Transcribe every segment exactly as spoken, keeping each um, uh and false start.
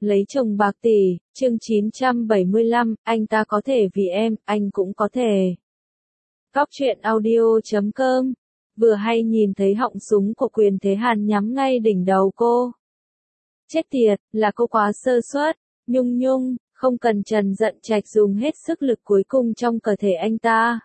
Lấy chồng bạc tỷ, chương chín trăm bảy mươi lăm, anh ta có thể vì em, anh cũng có thể. Góc truyện audio chấm com. Vừa hay nhìn thấy họng súng của Quyền Thế Hàn nhắm ngay đỉnh đầu cô. Chết tiệt, là cô quá sơ suất. Nhung nhung, không cần Trần Dận Trạch dùng hết sức lực cuối cùng trong cơ thể anh ta.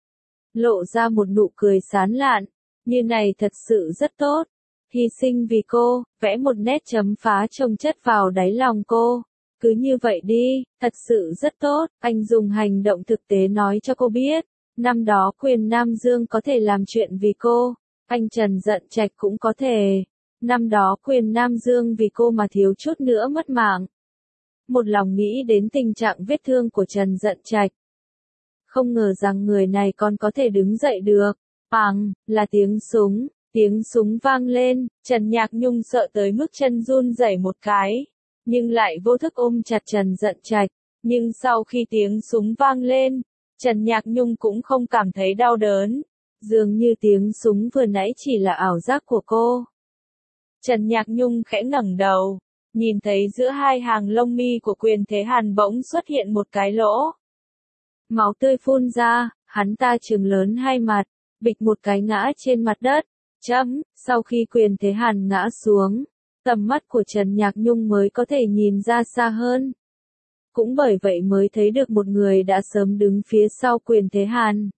Lộ ra một nụ cười sán lạn, như này thật sự rất tốt. Hy sinh vì cô, vẽ một nét chấm phá trông chất vào đáy lòng cô. Cứ như vậy đi, thật sự rất tốt, anh dùng hành động thực tế nói cho cô biết. Năm đó Quyền Nam Dương có thể làm chuyện vì cô, anh Trần Dận Trạch cũng có thể. Năm đó Quyền Nam Dương vì cô mà thiếu chút nữa mất mạng. Một lòng nghĩ đến tình trạng vết thương của Trần Dận Trạch. Không ngờ rằng người này còn có thể đứng dậy được. Bàng, là tiếng súng, tiếng súng vang lên, Trần Nhạc Nhung sợ tới mức chân run rẩy một cái, nhưng lại vô thức ôm chặt Trần Dận Trạch. Nhưng sau khi tiếng súng vang lên, Trần Nhạc Nhung cũng không cảm thấy đau đớn. Dường như tiếng súng vừa nãy chỉ là ảo giác của cô. Trần Nhạc Nhung khẽ ngẩng đầu, nhìn thấy giữa hai hàng lông mi của Quyền Thế Hàn bỗng xuất hiện một cái lỗ. Máu tươi phun ra, hắn ta trừng lớn hai mặt, bịch một cái ngã trên mặt đất. Chấm, sau khi Quyền Thế Hàn ngã xuống, tầm mắt của Trần Nhạc Nhung mới có thể nhìn ra xa hơn. Cũng bởi vậy mới thấy được một người đã sớm đứng phía sau Quyền Thế Hàn.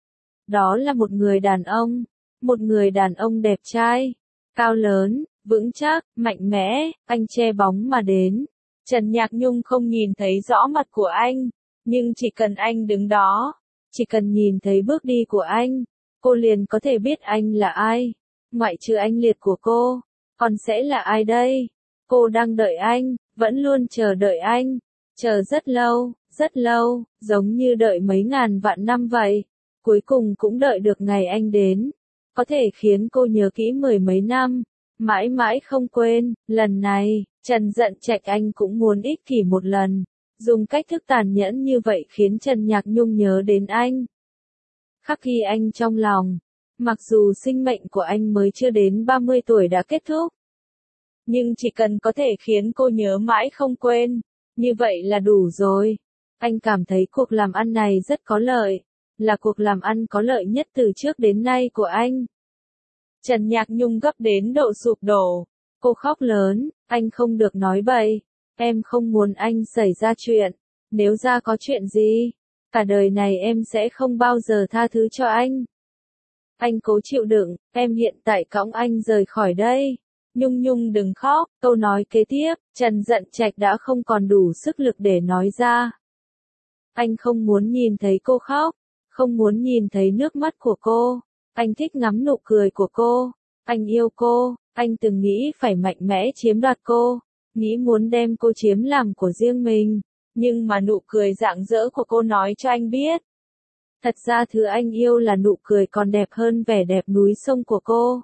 Đó là một người đàn ông, một người đàn ông đẹp trai, cao lớn, vững chắc, mạnh mẽ, anh che bóng mà đến. Trần Nhạc Nhung không nhìn thấy rõ mặt của anh, nhưng chỉ cần anh đứng đó, chỉ cần nhìn thấy bước đi của anh, cô liền có thể biết anh là ai. Ngoại trừ anh liệt của cô, còn sẽ là ai đây? Cô đang đợi anh, vẫn luôn chờ đợi anh, chờ rất lâu, rất lâu, giống như đợi mấy ngàn vạn năm vậy. Cuối cùng cũng đợi được ngày anh đến, có thể khiến cô nhớ kỹ mười mấy năm, mãi mãi không quên. Lần này, Trần Dận Trạch anh cũng muốn ích kỷ một lần, dùng cách thức tàn nhẫn như vậy khiến Trần Nhạc Nhung nhớ đến anh. Khắc ghi anh trong lòng, mặc dù sinh mệnh của anh mới chưa đến ba mươi tuổi đã kết thúc, nhưng chỉ cần có thể khiến cô nhớ mãi không quên, như vậy là đủ rồi. Anh cảm thấy cuộc làm ăn này rất có lợi, là cuộc làm ăn có lợi nhất từ trước đến nay của anh. Trần Nhạc Nhung gấp đến độ sụp đổ, cô khóc lớn, anh không được nói bậy, em không muốn anh xảy ra chuyện, nếu ra có chuyện gì, cả đời này em sẽ không bao giờ tha thứ cho anh. Anh cố chịu đựng, em hiện tại cõng anh rời khỏi đây. Nhung Nhung đừng khóc, câu nói kế tiếp, Trần Dận Trạch đã không còn đủ sức lực để nói ra. Anh không muốn nhìn thấy cô khóc, không muốn nhìn thấy nước mắt của cô, anh thích ngắm nụ cười của cô, anh yêu cô, anh từng nghĩ phải mạnh mẽ chiếm đoạt cô, nghĩ muốn đem cô chiếm làm của riêng mình, nhưng mà nụ cười rạng rỡ của cô nói cho anh biết. Thật ra thứ anh yêu là nụ cười còn đẹp hơn vẻ đẹp núi sông của cô.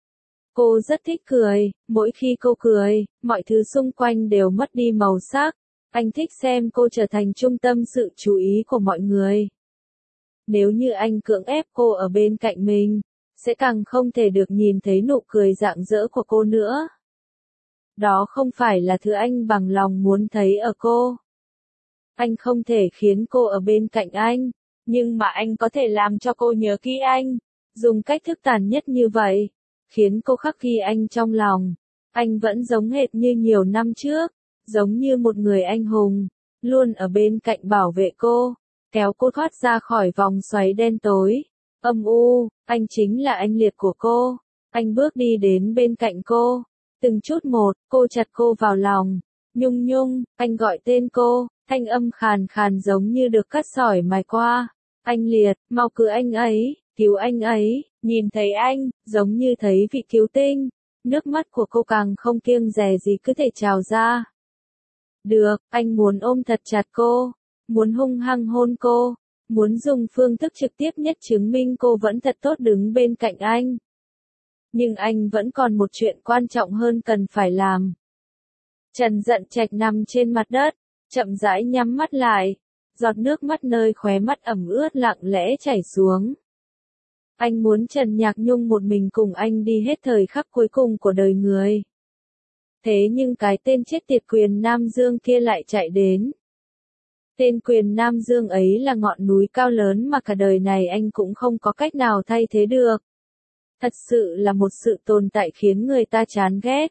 Cô rất thích cười, mỗi khi cô cười, mọi thứ xung quanh đều mất đi màu sắc. Anh thích xem cô trở thành trung tâm sự chú ý của mọi người. Nếu như anh cưỡng ép cô ở bên cạnh mình, sẽ càng không thể được nhìn thấy nụ cười rạng rỡ của cô nữa. Đó không phải là thứ anh bằng lòng muốn thấy ở cô. Anh không thể khiến cô ở bên cạnh anh, nhưng mà anh có thể làm cho cô nhớ kỹ anh, dùng cách thức tàn nhất như vậy, khiến cô khắc ghi anh trong lòng. Anh vẫn giống hệt như nhiều năm trước, giống như một người anh hùng, luôn ở bên cạnh bảo vệ cô, kéo cô thoát ra khỏi vòng xoáy đen tối, âm u. Anh chính là anh liệt của cô, anh bước đi đến bên cạnh cô, từng chút một, cô chặt cô vào lòng. Nhung Nhung, anh gọi tên cô, thanh âm khàn khàn giống như được cắt sỏi mài qua. Anh liệt, mau cứu anh ấy, cứu anh ấy. Nhìn thấy anh, giống như thấy vị cứu tinh, nước mắt của cô càng không kiêng dè gì cứ thể trào ra. Được, anh muốn ôm thật chặt cô, muốn hung hăng hôn cô, muốn dùng phương thức trực tiếp nhất chứng minh cô vẫn thật tốt đứng bên cạnh anh. Nhưng anh vẫn còn một chuyện quan trọng hơn cần phải làm. Trần Dận Trạch nằm trên mặt đất, chậm rãi nhắm mắt lại, giọt nước mắt nơi khóe mắt ẩm ướt lặng lẽ chảy xuống. Anh muốn Trần Nhạc Nhung một mình cùng anh đi hết thời khắc cuối cùng của đời người. Thế nhưng cái tên chết tiệt Quyền Nam Dương kia lại chạy đến. Tên Quyền Nam Dương ấy là ngọn núi cao lớn mà cả đời này anh cũng không có cách nào thay thế được. Thật sự là một sự tồn tại khiến người ta chán ghét.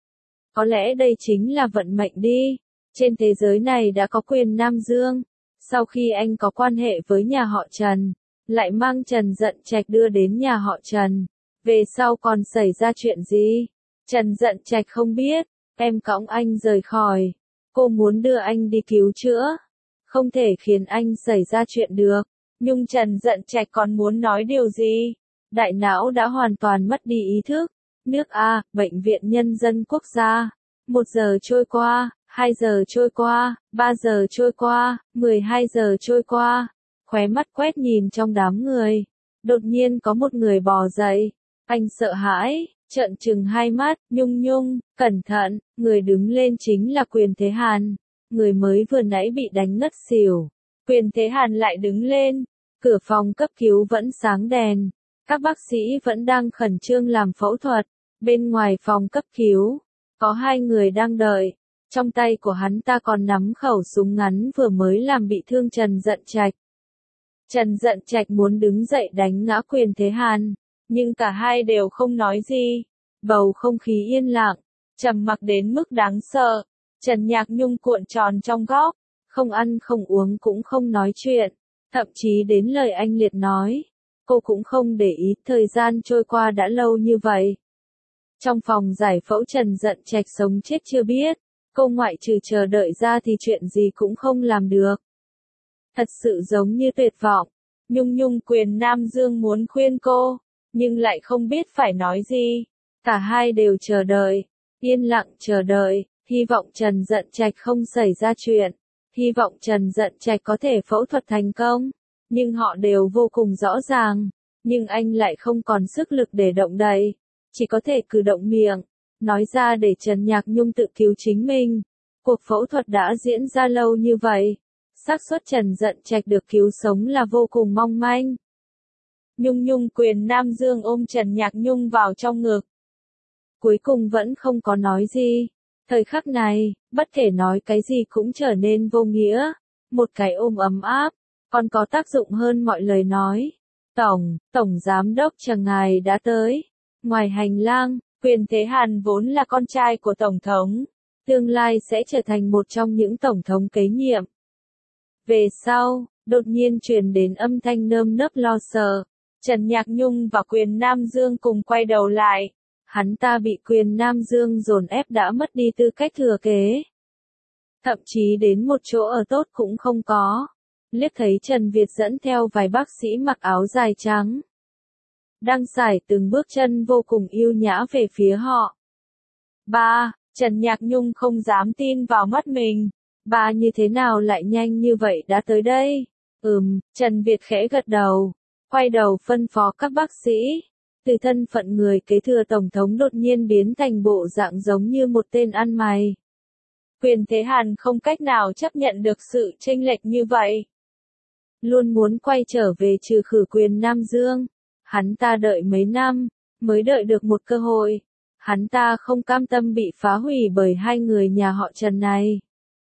Có lẽ đây chính là vận mệnh đi. Trên thế giới này đã có Quyền Nam Dương. Sau khi anh có quan hệ với nhà họ Trần, lại mang Trần Dận Trạch đưa đến nhà họ Trần. Về sau còn xảy ra chuyện gì? Trần Dận Trạch không biết. Em cõng anh rời khỏi. Cô muốn đưa anh đi cứu chữa. Không thể khiến anh xảy ra chuyện được. Nhưng Trần Dận Trạch còn muốn nói điều gì? Đại não đã hoàn toàn mất đi ý thức. Nước A, Bệnh viện Nhân dân Quốc gia. Một giờ trôi qua, hai giờ trôi qua, ba giờ trôi qua, mười hai giờ trôi qua. Khóe mắt quét nhìn trong đám người. Đột nhiên có một người bò dậy. Anh sợ hãi, trợn trừng hai mắt, Nhung Nhung, cẩn thận, người đứng lên chính là Quyền Thế Hàn. Người mới vừa nãy bị đánh ngất xỉu. Quyền Thế Hàn lại đứng lên. Cửa phòng cấp cứu vẫn sáng đèn. Các bác sĩ vẫn đang khẩn trương làm phẫu thuật. Bên ngoài phòng cấp cứu, có hai người đang đợi. Trong tay của hắn ta còn nắm khẩu súng ngắn vừa mới làm bị thương Trần Dận Trạch. Trần Dận Trạch muốn đứng dậy đánh ngã Quyền Thế Hàn, nhưng cả hai đều không nói gì. Bầu không khí yên lặng, trầm mặc đến mức đáng sợ. Trần Nhạc Nhung cuộn tròn trong góc, không ăn không uống cũng không nói chuyện, thậm chí đến lời anh Liệt nói, cô cũng không để ý. Thời gian trôi qua đã lâu như vậy. Trong phòng giải phẫu Trần Dận Trạch sống chết chưa biết, cô ngoại trừ chờ đợi ra thì chuyện gì cũng không làm được. Thật sự giống như tuyệt vọng. Nhung Nhung Quyền Nam Dương muốn khuyên cô, nhưng lại không biết phải nói gì. Cả hai đều chờ đợi, yên lặng chờ đợi, hy vọng Trần Dận Trạch không xảy ra chuyện, hy vọng Trần Dận Trạch có thể phẫu thuật thành công. Nhưng họ đều vô cùng rõ ràng, nhưng anh lại không còn sức lực để động đậy, chỉ có thể cử động miệng, nói ra để Trần Nhạc Nhung tự cứu chính mình. Cuộc phẫu thuật đã diễn ra lâu như vậy, xác suất Trần Dận Trạch được cứu sống là vô cùng mong manh. Nhung Nhung Quyền Nam Dương ôm Trần Nhạc Nhung vào trong ngực. Cuối cùng vẫn không có nói gì. Thời khắc này, bất kể nói cái gì cũng trở nên vô nghĩa. Một cái ôm ấm áp, còn có tác dụng hơn mọi lời nói. Tổng, Tổng Giám đốc Trần ngài đã tới. Ngoài hành lang, Quyền Thế Hàn vốn là con trai của Tổng thống. Tương lai sẽ trở thành một trong những Tổng thống kế nhiệm. Về sau, đột nhiên truyền đến âm thanh nơm nớp lo sợ. Trần Nhạc Nhung và Quyền Nam Dương cùng quay đầu lại. Hắn ta bị Quyền Nam Dương dồn ép đã mất đi tư cách thừa kế. Thậm chí đến một chỗ ở tốt cũng không có. Liếc thấy Trần Việt dẫn theo vài bác sĩ mặc áo dài trắng. Đang sải từng bước chân vô cùng yêu nhã về phía họ. Ba, Trần Nhạc Nhung không dám tin vào mắt mình. Ba như thế nào lại nhanh như vậy đã tới đây? Ừm, Trần Việt khẽ gật đầu. Quay đầu phân phó các bác sĩ. Từ thân phận người kế thừa Tổng thống đột nhiên biến thành bộ dạng giống như một tên ăn mày. Quyền Thế Hàn không cách nào chấp nhận được sự chênh lệch như vậy. Luôn muốn quay trở về trừ khử Quyền Nam Dương. Hắn ta đợi mấy năm, mới đợi được một cơ hội. Hắn ta không cam tâm bị phá hủy bởi hai người nhà họ Trần này.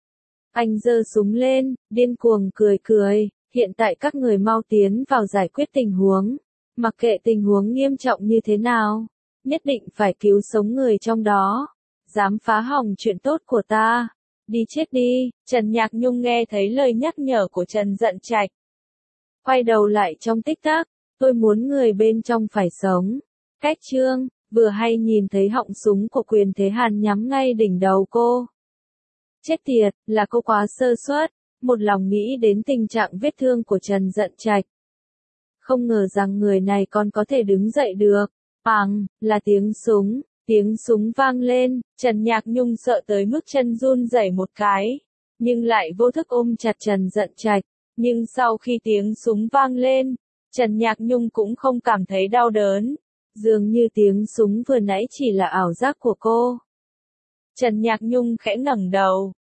Anh giơ súng lên, điên cuồng cười cười. Hiện tại các người mau tiến vào giải quyết tình huống. Mặc kệ tình huống nghiêm trọng như thế nào, nhất định phải cứu sống người trong đó. Dám phá hỏng chuyện tốt của ta, đi chết đi. Trần Nhạc Nhung nghe thấy lời nhắc nhở của Trần Dận Trạch. Quay đầu lại trong tích tắc, tôi muốn người bên trong phải sống. Cách chương, vừa hay nhìn thấy họng súng của Quyền Thế Hàn nhắm ngay đỉnh đầu cô. Chết tiệt, là cô quá sơ suất, một lòng nghĩ đến tình trạng vết thương của Trần Dận Trạch. Không ngờ rằng người này còn có thể đứng dậy được. Pằng, là tiếng súng, tiếng súng vang lên, Trần Nhạc Nhung sợ tới mức chân run rẩy một cái, nhưng lại vô thức ôm chặt Trần Dận Trạch. Nhưng sau khi tiếng súng vang lên, Trần Nhạc Nhung cũng không cảm thấy đau đớn. Dường như tiếng súng vừa nãy chỉ là ảo giác của cô. Trần Nhạc Nhung khẽ ngẩng đầu,